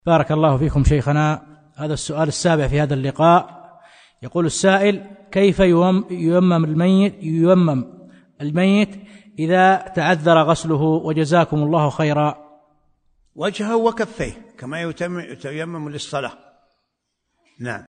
بارك الله فيكم شيخنا. هذا السؤال السابع في هذا اللقاء. يقول السائل: كيف ييمم الميت إذا تعذر غسله؟ وجزاكم الله خيرا. وجهه وكفيه كما يتيمم للصلاة. نعم.